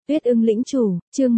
Tuyết ưng lĩnh chủ, chương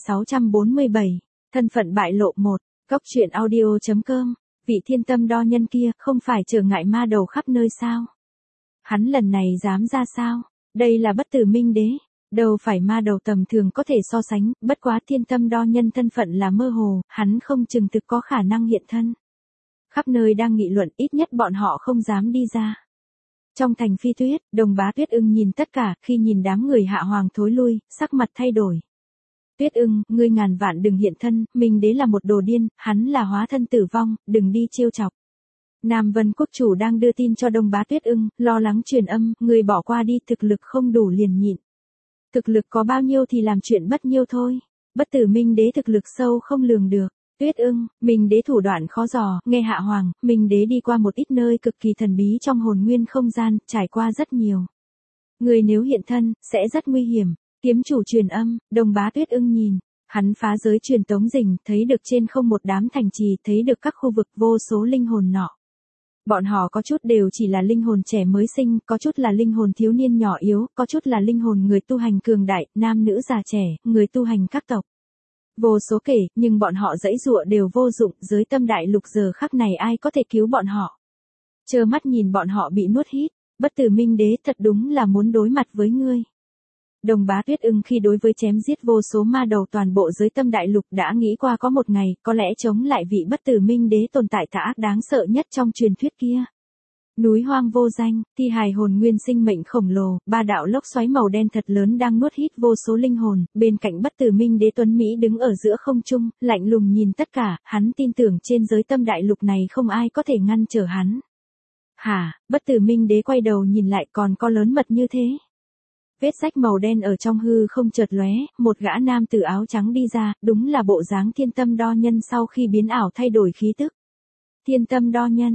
1647, thân phận bại lộ 1, Cốc truyện audio.com, vị thiên tâm đo nhân kia không phải trở ngại ma đầu khắp nơi sao? Hắn lần này dám ra sao? Đây là bất tử minh đế, đâu phải ma đầu tầm thường có thể so sánh, bất quá thiên tâm đo nhân thân phận là mơ hồ, hắn không chừng thực có khả năng hiện thân. Khắp nơi đang nghị luận, ít nhất bọn họ không dám đi ra. Trong thành Phi Tuyết, Đồng Bá Tuyết ưng nhìn tất cả, khi nhìn đám người Hạ Hoàng thối lui, sắc mặt thay đổi. Tuyết ưng, ngươi ngàn vạn đừng hiện thân, Minh đế là một đồ điên, hắn là hóa thân tử vong, đừng đi trêu chọc. Nam Vân quốc chủ đang đưa tin cho Đồng Bá Tuyết ưng, lo lắng truyền âm, ngươi bỏ qua đi, thực lực không đủ liền nhịn. Thực lực có bao nhiêu thì làm chuyện bất nhiêu thôi. Bất tử Minh đế thực lực sâu không lường được. Tuyết ưng, Minh đế thủ đoạn khó dò, nghe Hạ Hoàng, Minh đế đi qua một ít nơi cực kỳ thần bí trong hồn nguyên không gian, trải qua rất nhiều. Người nếu hiện thân, sẽ rất nguy hiểm. Kiếm chủ truyền âm, Đồng Bá Tuyết ưng nhìn, hắn phá giới truyền tống rình, thấy được trên không một đám thành trì, thấy được các khu vực vô số linh hồn nọ. Bọn họ có chút đều chỉ là linh hồn trẻ mới sinh, có chút là linh hồn thiếu niên nhỏ yếu, có chút là linh hồn người tu hành cường đại, nam nữ già trẻ, người tu hành các tộc. Vô số kể, nhưng bọn họ giãy giụa đều vô dụng, dưới tâm đại lục giờ khắc này ai có thể cứu bọn họ. Trơ mắt nhìn bọn họ bị nuốt hít, bất tử Minh đế thật đúng là muốn đối mặt với ngươi. Đồng Bá Tuyết ưng khi đối với chém giết vô số ma đầu toàn bộ dưới tâm đại lục đã nghĩ qua có một ngày, có lẽ chống lại vị bất tử Minh đế tồn tại tà ác đáng sợ nhất trong truyền thuyết kia. Núi hoang vô danh, thi hài hồn nguyên sinh mệnh khổng lồ, ba đạo lốc xoáy màu đen thật lớn đang nuốt hít vô số linh hồn, bên cạnh bất tử Minh đế tuấn Mỹ đứng ở giữa không trung, lạnh lùng nhìn tất cả, hắn tin tưởng trên giới tâm đại lục này không ai có thể ngăn trở hắn. Hả, bất tử Minh đế quay đầu nhìn lại còn có lớn mật như thế. Vết rách màu đen ở trong hư không chợt lóe, một gã nam tử áo trắng đi ra, đúng là bộ dáng thiên tâm đo nhân sau khi biến ảo thay đổi khí tức. Thiên tâm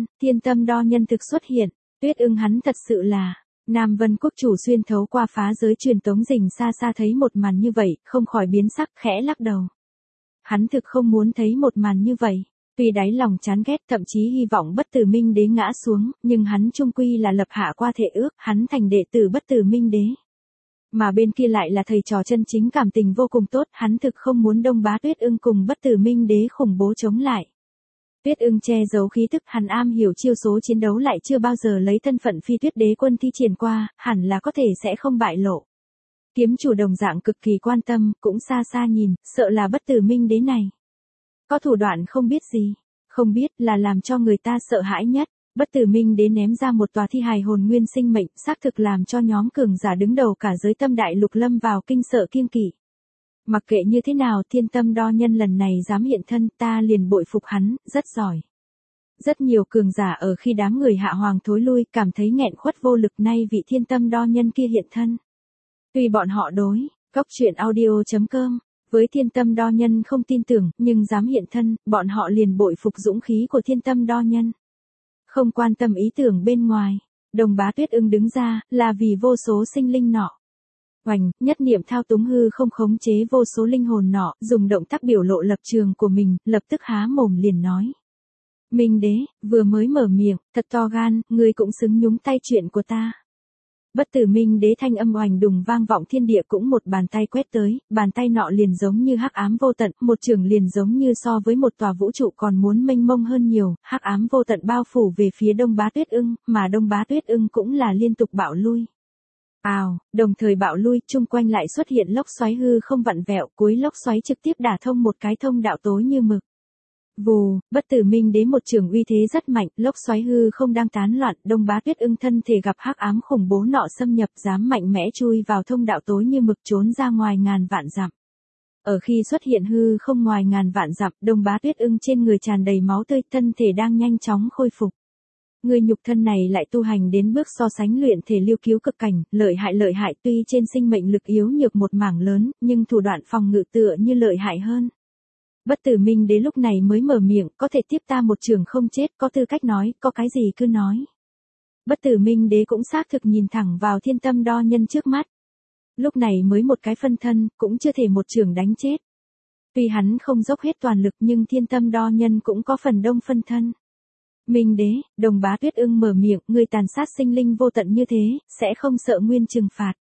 đo nhân thực xuất hiện, Tuyết ưng hắn thật sự là, Nam Vân quốc chủ xuyên thấu qua phá giới truyền tống rình xa xa thấy một màn như vậy, không khỏi biến sắc khẽ lắc đầu. Hắn thực không muốn thấy một màn như vậy, tuy đáy lòng chán ghét thậm chí hy vọng bất tử Minh đế ngã xuống, nhưng hắn chung quy là lập hạ qua thể ước, hắn thành đệ tử bất tử Minh đế. Mà bên kia lại là thầy trò chân chính cảm tình vô cùng tốt, hắn thực không muốn Đồng Bá Tuyết ưng cùng bất tử Minh đế khủng bố chống lại. Tuyết ưng che giấu khí tức, hắn am hiểu chiêu số chiến đấu lại chưa bao giờ lấy thân phận Phi Tuyết đế quân thi triển qua, hẳn là có thể sẽ không bại lộ. Kiếm chủ đồng dạng cực kỳ quan tâm, cũng xa xa nhìn, sợ là bất tử Minh đế này có thủ đoạn không biết gì, không biết là làm cho người ta sợ hãi nhất. Bất tử Minh đế ném ra một tòa thi hài hồn nguyên sinh mệnh, xác thực làm cho nhóm cường giả đứng đầu cả giới tâm đại lục lâm vào kinh sợ kiêng kỵ. Mặc kệ như thế nào, thiên tâm đo nhân lần này dám hiện thân, ta liền bội phục hắn, rất giỏi. Rất nhiều cường giả ở khi đám người Hạ Hoàng thối lui, cảm thấy nghẹn khuất vô lực, nay vị thiên tâm đo nhân kia hiện thân. Tuy bọn họ đối, Cốc truyện audio.com, với thiên tâm đo nhân không tin tưởng, nhưng dám hiện thân, bọn họ liền bội phục dũng khí của thiên tâm đo nhân. Không quan tâm ý tưởng bên ngoài, Đồng Bá Tuyết ưng đứng ra, là vì vô số sinh linh nọ. Oành, nhất niệm thao túng hư không khống chế vô số linh hồn nọ, dùng động tác biểu lộ lập trường của mình, lập tức há mồm liền nói. Minh đế, vừa mới mở miệng, thật to gan, ngươi cũng xứng nhúng tay chuyện của ta. Bất tử Minh đế thanh âm oành đùng vang vọng thiên địa, cũng một bàn tay quét tới, bàn tay nọ liền giống như hắc ám vô tận, một chưởng liền giống như so với một tòa vũ trụ còn muốn mênh mông hơn nhiều, hắc ám vô tận bao phủ về phía Đồng Bá Tuyết ưng, mà Đồng Bá Tuyết ưng cũng là liên tục bạo lui. Đồng thời bạo lui, chung quanh lại xuất hiện lốc xoáy hư không vặn vẹo, cuối lốc xoáy trực tiếp đả thông một cái thông đạo tối như mực. Vù, bất tử Minh đế một trường uy thế rất mạnh, lốc xoáy hư không đang tán loạn, Đồng Bá Tuyết ưng thân thể gặp hắc ám khủng bố nọ xâm nhập, dám mạnh mẽ chui vào thông đạo tối như mực, trốn ra ngoài ngàn vạn dặm. Ở khi xuất hiện hư không ngoài ngàn vạn dặm, Đồng Bá Tuyết ưng trên người tràn đầy máu tươi, thân thể đang nhanh chóng khôi phục. Người nhục thân này lại tu hành đến bước so sánh luyện thể liêu cứu cực cảnh, lợi hại, tuy trên sinh mệnh lực yếu nhược một mảng lớn, nhưng thủ đoạn phòng ngự tựa như lợi hại hơn. Bất tử Minh đế lúc này mới mở miệng, có thể tiếp ta một trường không chết, có tư cách nói, có cái gì cứ nói. Bất tử Minh đế cũng xác thực nhìn thẳng vào thiên tâm đo nhân trước mắt. Lúc này mới một cái phân thân, cũng chưa thể một trường đánh chết. Tuy hắn không dốc hết toàn lực nhưng thiên tâm đo nhân cũng có phần đông phân thân. Minh đế, Đồng Bá Tuyết ưng mở miệng, người tàn sát sinh linh vô tận như thế, sẽ không sợ nguyên trừng phạt.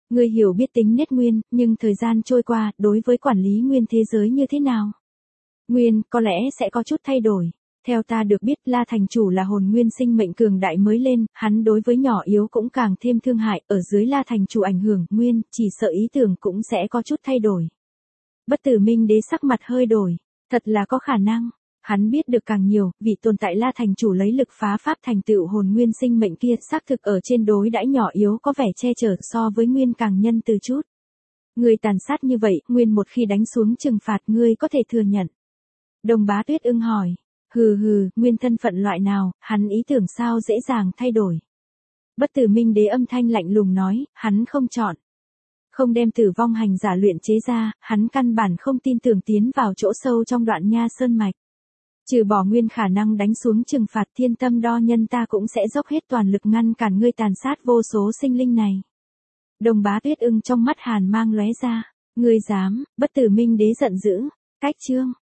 Ngươi hiểu biết tính nết Nguyên, nhưng thời gian trôi qua, đối với quản lý Nguyên thế giới như thế nào? Nguyên, có lẽ sẽ có chút thay đổi. Theo ta được biết, La thành chủ là hồn nguyên sinh mệnh cường đại mới lên, hắn đối với nhỏ yếu cũng càng thêm thương hại, ở dưới La thành chủ ảnh hưởng, Nguyên, chỉ sợ ý tưởng cũng sẽ có chút thay đổi. Bất Tử Minh Đế sắc mặt hơi đổi, thật là có khả năng. Hắn biết được càng nhiều, vị tồn tại La thành chủ lấy lực phá pháp thành tựu hồn nguyên sinh mệnh kia, xác thực ở trên đối đãi nhỏ yếu có vẻ che chở so với Nguyên càng nhân từ chút. Ngươi tàn sát như vậy, Nguyên một khi đánh xuống trừng phạt ngươi có thể thừa nhận. Đồng Bá Tuyết Ưng hỏi. Hừ, Nguyên thân phận loại nào, hắn ý tưởng sao dễ dàng thay đổi. Bất Tử Minh Đế âm thanh lạnh lùng nói, hắn không chọn. Không đem tử vong hành giả luyện chế ra, hắn căn bản không tin tưởng tiến vào chỗ sâu trong đoạn nha sơn mạch. Trừ bỏ Nguyên khả năng đánh xuống trừng phạt, Thiên Tâm Đo Nhân ta cũng sẽ dốc hết toàn lực ngăn cản ngươi tàn sát vô số sinh linh này. Đồng Bá Tuyết Ưng trong mắt hàn mang lóe ra. Ngươi dám? Bất Tử Minh Đế giận dữ. Cách chương.